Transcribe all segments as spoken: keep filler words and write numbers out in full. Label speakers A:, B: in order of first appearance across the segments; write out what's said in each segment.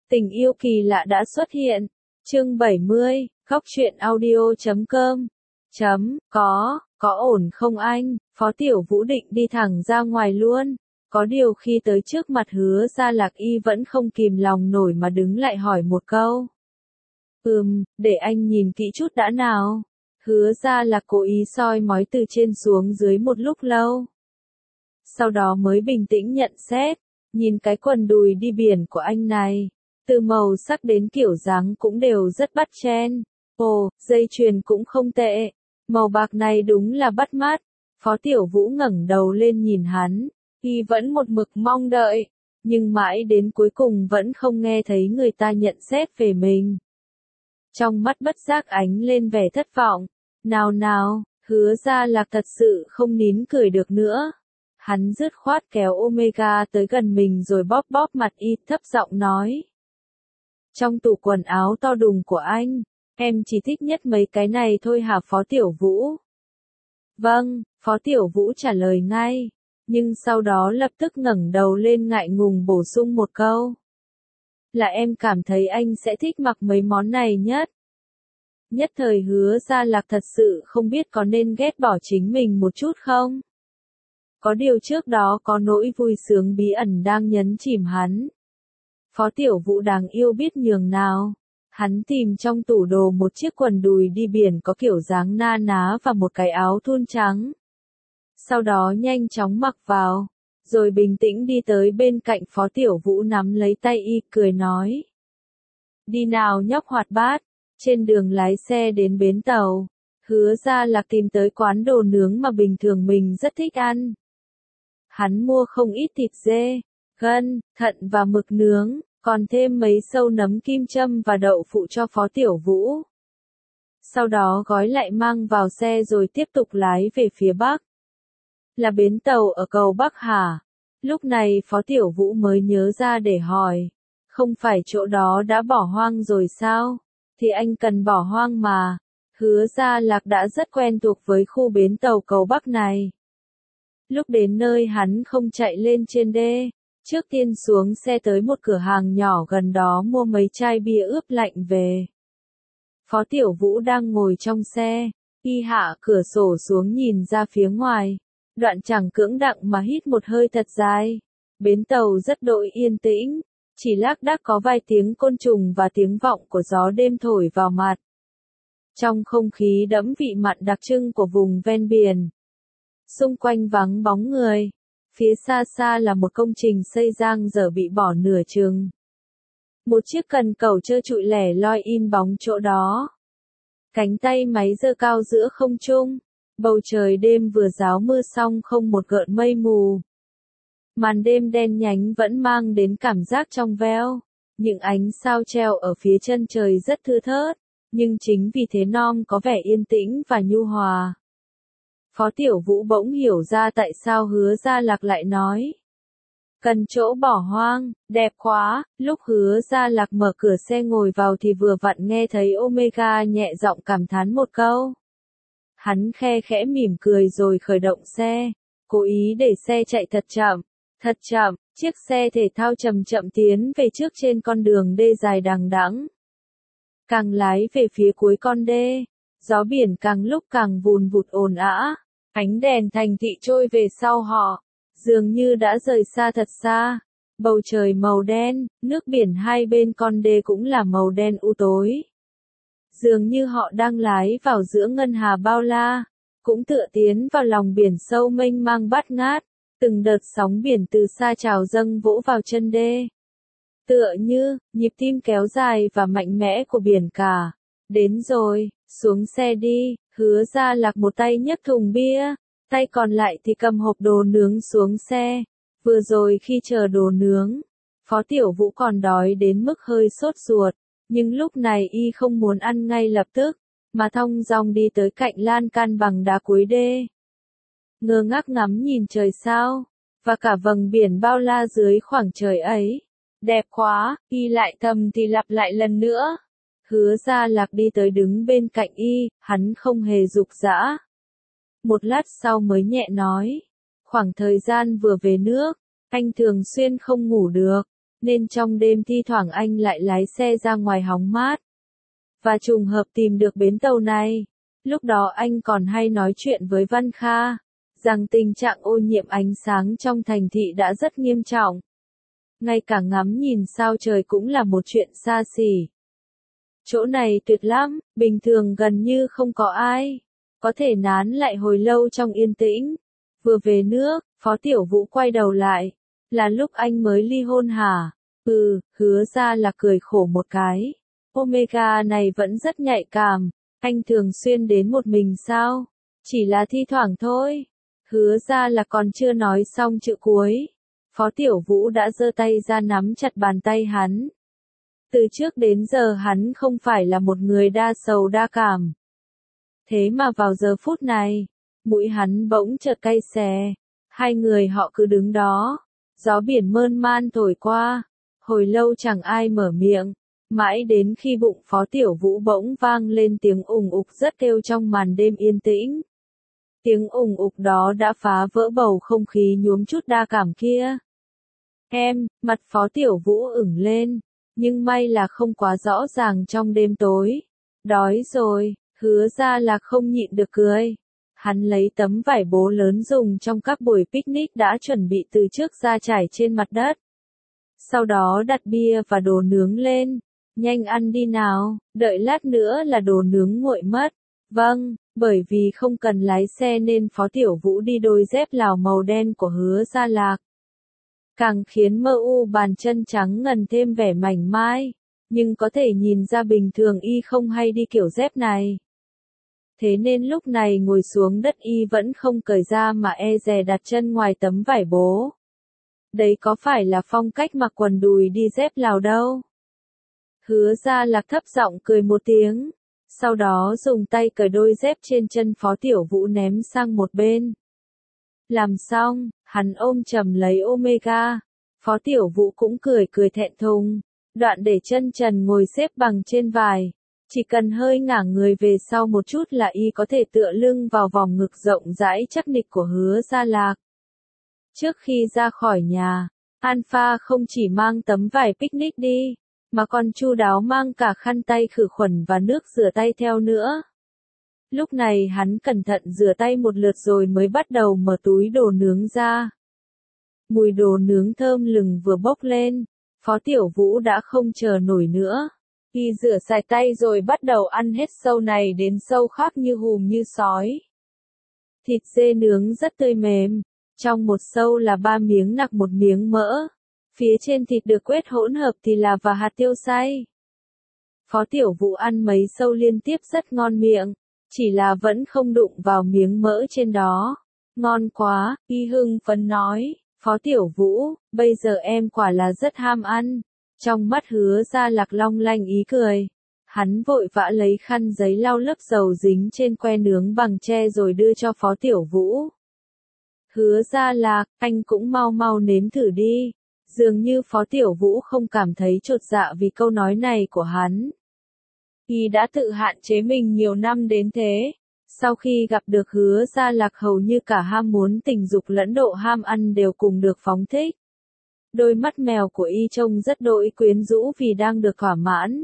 A: Tình yêu kỳ lạ đã xuất hiện. Chương bảy mươi, góc truyện audio chấm com. Chấm, có, có ổn không anh? Phó Tiểu Vũ định đi thẳng ra ngoài luôn. Có điều khi tới trước mặt Hứa Gia Lạc y vẫn không kìm lòng nổi mà đứng lại hỏi một câu. Ừm, để anh nhìn kỹ chút đã nào. Hứa Gia Lạc cố ý soi mói từ trên xuống dưới một lúc lâu. Sau đó mới bình tĩnh nhận xét, nhìn cái quần đùi đi biển của anh này. Từ màu sắc đến kiểu dáng cũng đều rất bắt chen. Ồ, dây chuyền cũng không tệ. Màu bạc này đúng là bắt mắt. Phó Tiểu Vũ ngẩng đầu lên nhìn hắn. Y vẫn một mực mong đợi. Nhưng mãi đến cuối cùng vẫn không nghe thấy người ta nhận xét về mình. Trong mắt bất giác ánh lên vẻ thất vọng. Nào nào, Hứa Gia Lạc thật sự không nín cười được nữa. Hắn dứt khoát kéo Omega tới gần mình rồi bóp bóp mặt y, thấp giọng nói. Trong tủ quần áo to đùng của anh, em chỉ thích nhất mấy cái này thôi hả Phó Tiểu Vũ? Vâng, Phó Tiểu Vũ trả lời ngay, nhưng sau đó lập tức ngẩng đầu lên ngại ngùng bổ sung một câu. Là em cảm thấy anh sẽ thích mặc mấy món này nhất. Nhất thời Hứa Gia Lạc thật sự không biết có nên ghét bỏ chính mình một chút không? Có điều trước đó có nỗi vui sướng bí ẩn đang nhấn chìm hắn. Phó Tiểu Vũ đáng yêu biết nhường nào. Hắn tìm trong tủ đồ một chiếc quần đùi đi biển có kiểu dáng na ná và một cái áo thun trắng. Sau đó nhanh chóng mặc vào, rồi bình tĩnh đi tới bên cạnh Phó Tiểu Vũ nắm lấy tay y cười nói. Đi nào nhóc hoạt bát. Trên đường lái xe đến bến tàu, Hứa Gia Lạc tìm tới quán đồ nướng mà bình thường mình rất thích ăn. Hắn mua không ít thịt dê, gân, thận và mực nướng, còn thêm mấy sâu nấm kim châm và đậu phụ cho Phó Tiểu Vũ. Sau đó gói lại mang vào xe rồi tiếp tục lái về phía Bắc. Là bến tàu ở cầu Bắc hả? Lúc này Phó Tiểu Vũ mới nhớ ra để hỏi. Không phải chỗ đó đã bỏ hoang rồi sao? Thì anh cần bỏ hoang mà. Hứa Gia Lạc đã rất quen thuộc với khu bến tàu cầu Bắc này. Lúc đến nơi hắn không chạy lên trên đê, trước tiên xuống xe tới một cửa hàng nhỏ gần đó mua mấy chai bia ướp lạnh về. Phó Tiểu Vũ đang ngồi trong xe, y hạ cửa sổ xuống nhìn ra phía ngoài, đoạn chẳng cưỡng đặng mà hít một hơi thật dài. Bến tàu rất đội yên tĩnh, chỉ lác đác có vài tiếng côn trùng và tiếng vọng của gió đêm thổi vào mặt. Trong không khí đẫm vị mặn đặc trưng của vùng ven biển. Xung quanh vắng bóng người, phía xa xa là một công trình xây dang dở bị bỏ nửa chừng. Một chiếc cần cẩu trơ trụi lẻ loi in bóng chỗ đó. Cánh tay máy giơ cao giữa không trung, bầu trời đêm vừa ráo mưa xong không một gợn mây mù. Màn đêm đen nhánh vẫn mang đến cảm giác trong veo, những ánh sao treo ở phía chân trời rất thưa thớt, nhưng chính vì thế non có vẻ yên tĩnh và nhu hòa. Phó Tiểu Vũ bỗng hiểu ra tại sao Hứa Gia Lạc lại nói. Cần chỗ bỏ hoang, đẹp quá. Lúc Hứa Gia Lạc mở cửa xe ngồi vào thì vừa vặn nghe thấy Omega nhẹ giọng cảm thán một câu. Hắn khe khẽ mỉm cười rồi khởi động xe, cố ý để xe chạy thật chậm, thật chậm, chiếc xe thể thao chậm chậm tiến về trước trên con đường đê dài đằng đẵng. Càng lái về phía cuối con đê, gió biển càng lúc càng vùn vụt ồn ào, ánh đèn thành thị trôi về sau họ, dường như đã rời xa thật xa. Bầu trời màu đen, nước biển hai bên con đê cũng là màu đen u tối. Dường như họ đang lái vào giữa ngân hà bao la, cũng tựa tiến vào lòng biển sâu mênh mang bát ngát, từng đợt sóng biển từ xa trào dâng vỗ vào chân đê. Tựa như, nhịp tim kéo dài và mạnh mẽ của biển cả. Đến rồi, xuống xe đi. Hứa Gia Lạc một tay nhấc thùng bia, tay còn lại thì cầm hộp đồ nướng xuống xe. Vừa rồi khi chờ đồ nướng, Phó Tiểu Vũ còn đói đến mức hơi sốt ruột, nhưng lúc này y không muốn ăn ngay lập tức, mà thong dong đi tới cạnh lan can bằng đá cuối đê. Ngơ ngác ngắm nhìn trời sao, và cả vầng biển bao la dưới khoảng trời ấy. Đẹp quá, y lại thầm thì lặp lại lần nữa. Hứa Gia Lạc đi tới đứng bên cạnh y, hắn không hề dục dã. Một lát sau mới nhẹ nói, khoảng thời gian vừa về nước, anh thường xuyên không ngủ được, nên trong đêm thi thoảng anh lại lái xe ra ngoài hóng mát. Và trùng hợp tìm được bến tàu này. Lúc đó anh còn hay nói chuyện với Văn Kha, rằng tình trạng ô nhiễm ánh sáng trong thành thị đã rất nghiêm trọng. Ngay cả ngắm nhìn sao trời cũng là một chuyện xa xỉ. Chỗ này tuyệt lắm, bình thường gần như không có ai. Có thể nán lại hồi lâu trong yên tĩnh. Vừa về nước, Phó Tiểu Vũ quay đầu lại. Là lúc anh mới ly hôn hả? Ừ, Hứa ra là cười khổ một cái. Omega này vẫn rất nhạy cảm. Anh thường xuyên đến một mình sao? Chỉ là thi thoảng thôi. Hứa ra là còn chưa nói xong chữ cuối. Phó Tiểu Vũ đã giơ tay ra nắm chặt bàn tay hắn. Từ trước đến giờ hắn không phải là một người đa sầu đa cảm. Thế mà vào giờ phút này, mũi hắn bỗng chợt cay xè. Hai người họ cứ đứng đó. Gió biển mơn man thổi qua. Hồi lâu chẳng ai mở miệng. Mãi đến khi bụng Phó Tiểu Vũ bỗng vang lên tiếng ùng ục rất kêu trong màn đêm yên tĩnh. Tiếng ùng ục đó đã phá vỡ bầu không khí nhuốm chút đa cảm kia. Em, mặt Phó Tiểu Vũ ửng lên, nhưng may là không quá rõ ràng trong đêm tối. Đói rồi, Hứa ra là không nhịn được cười. Hắn lấy tấm vải bố lớn dùng trong các buổi picnic đã chuẩn bị từ trước ra trải trên mặt đất. Sau đó đặt bia và đồ nướng lên. Nhanh ăn đi nào, đợi lát nữa là đồ nướng nguội mất. Vâng, bởi vì không cần lái xe nên Phó Tiểu Vũ đi đôi dép Lào màu đen của Hứa Gia Lạc. Càng khiến mơ u bàn chân trắng ngần thêm vẻ mảnh mai, nhưng có thể nhìn ra bình thường y không hay đi kiểu dép này. Thế nên lúc này ngồi xuống đất y vẫn không cởi ra mà e dè đặt chân ngoài tấm vải bố. Đấy có phải là phong cách mặc quần đùi đi dép Lào đâu. Hứa Gia Lạc thấp giọng cười một tiếng, sau đó dùng tay cởi đôi dép trên chân Phó Tiểu Vũ ném sang một bên. Làm xong, hắn ôm chầm lấy Omega, Phó Tiểu Vũ cũng cười cười thẹn thùng, đoạn để chân trần ngồi xếp bằng trên vải, chỉ cần hơi ngả người về sau một chút là y có thể tựa lưng vào vòng ngực rộng rãi chắc nịch của Hứa Gia Lạc. Trước khi ra khỏi nhà, Alpha không chỉ mang tấm vải picnic đi, mà còn chu đáo mang cả khăn tay khử khuẩn và nước rửa tay theo nữa. Lúc này hắn cẩn thận rửa tay một lượt rồi mới bắt đầu mở túi đồ nướng ra. Mùi đồ nướng thơm lừng vừa bốc lên, Phó Tiểu Vũ đã không chờ nổi nữa. Y rửa sạch tay rồi bắt đầu ăn hết sâu này đến sâu khác như hùm như sói. Thịt dê nướng rất tươi mềm, trong một sâu là ba miếng nạc một miếng mỡ. Phía trên thịt được quết hỗn hợp thì là và hạt tiêu xay. Phó Tiểu Vũ ăn mấy sâu liên tiếp rất ngon miệng, chỉ là vẫn không đụng vào miếng mỡ trên đó. Ngon quá, y hưng phấn nói, Phó Tiểu Vũ, bây giờ em quả là rất ham ăn. Trong mắt Hứa Gia Lạc long lanh ý cười. Hắn vội vã lấy khăn giấy lau lớp dầu dính trên que nướng bằng tre rồi đưa cho Phó Tiểu Vũ. Hứa Gia Lạc, anh cũng mau mau nếm thử đi. Dường như Phó Tiểu Vũ không cảm thấy chột dạ vì câu nói này của hắn. Y đã tự hạn chế mình nhiều năm đến thế. Sau khi gặp được Hứa Gia Lạc hầu như cả ham muốn tình dục lẫn độ ham ăn đều cùng được phóng thích. Đôi mắt mèo của y trông rất đỗi quyến rũ vì đang được thỏa mãn.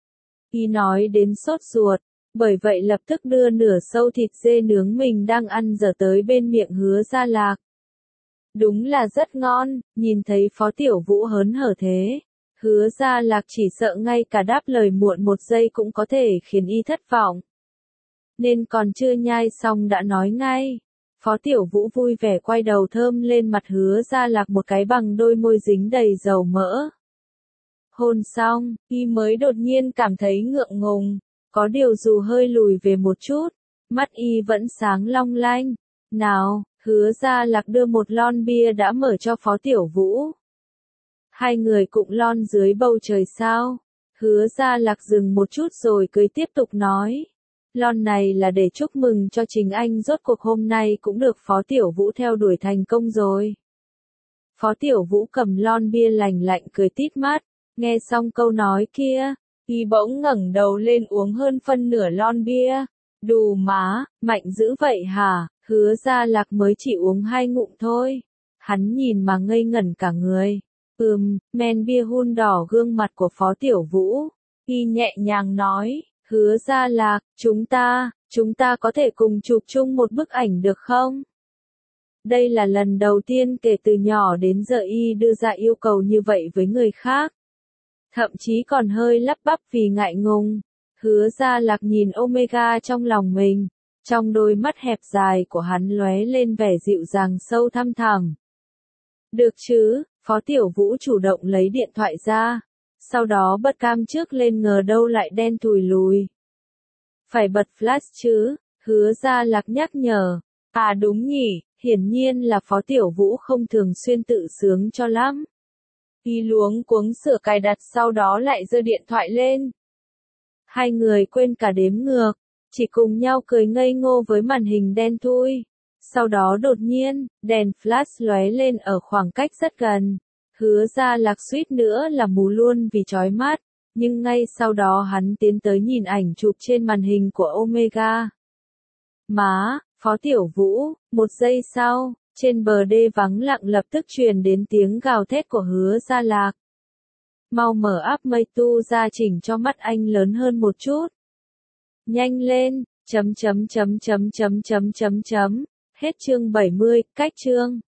A: Y nói đến sốt ruột, bởi vậy lập tức đưa nửa sâu thịt dê nướng mình đang ăn dở tới bên miệng Hứa Gia Lạc. Đúng là rất ngon, nhìn thấy Phó Tiểu Vũ hớn hở thế. Hứa Gia Lạc chỉ sợ ngay cả đáp lời muộn một giây cũng có thể khiến y thất vọng. Nên còn chưa nhai xong đã nói ngay. Phó Tiểu Vũ vui vẻ quay đầu thơm lên mặt Hứa Gia Lạc một cái bằng đôi môi dính đầy dầu mỡ. Hôn xong, y mới đột nhiên cảm thấy ngượng ngùng, có điều dù hơi lùi về một chút, mắt y vẫn sáng long lanh. Nào, Hứa Gia Lạc đưa một lon bia đã mở cho Phó Tiểu Vũ. Hai người cũng lon dưới bầu trời sao. Hứa Gia Lạc dừng một chút rồi cười tiếp tục nói. Lon này là để chúc mừng cho chính anh rốt cuộc hôm nay cũng được Phó Tiểu Vũ theo đuổi thành công rồi. Phó Tiểu Vũ cầm lon bia lành lạnh cười tít mắt, nghe xong câu nói kia, y bỗng ngẩng đầu lên uống hơn phân nửa lon bia. Đù má, mạnh dữ vậy hả? Hứa Gia Lạc mới chỉ uống hai ngụm thôi. Hắn nhìn mà ngây ngẩn cả người. Ừm, men bia hun đỏ gương mặt của Phó Tiểu Vũ. Y nhẹ nhàng nói, Hứa Gia Lạc, chúng ta, chúng ta có thể cùng chụp chung một bức ảnh được không? Đây là lần đầu tiên kể từ nhỏ đến giờ Y đưa ra yêu cầu như vậy với người khác. Thậm chí còn hơi lắp bắp vì ngại ngùng. Hứa Gia Lạc nhìn Omega trong lòng mình. Trong đôi mắt hẹp dài của hắn lóe lên vẻ dịu dàng sâu thăm thẳm. Được chứ, Phó Tiểu Vũ chủ động lấy điện thoại ra. Sau đó bật cam trước lên ngờ đâu lại đen thùi lùi. Phải bật flash chứ, Hứa Gia Lạc nhắc nhở. À đúng nhỉ, hiển nhiên là Phó Tiểu Vũ không thường xuyên tự sướng cho lắm. Y luống cuống sửa cài đặt sau đó lại giơ điện thoại lên. Hai người quên cả đếm ngược, chỉ cùng nhau cười ngây ngô với màn hình đen thui. Sau đó đột nhiên, đèn flash lóe lên ở khoảng cách rất gần. Hứa Gia Lạc suýt nữa là mù luôn vì chói mắt, nhưng ngay sau đó hắn tiến tới nhìn ảnh chụp trên màn hình của Omega. Má, Phó Tiểu Vũ, một giây sau, trên bờ đê vắng lặng lập tức truyền đến tiếng gào thét của Hứa Gia Lạc. Mau mở app Mây Tu ra chỉnh cho mắt anh lớn hơn một chút. Nhanh lên, chấm chấm chấm chấm chấm chấm chấm chấm. Hết chương bảy mươi, cách chương.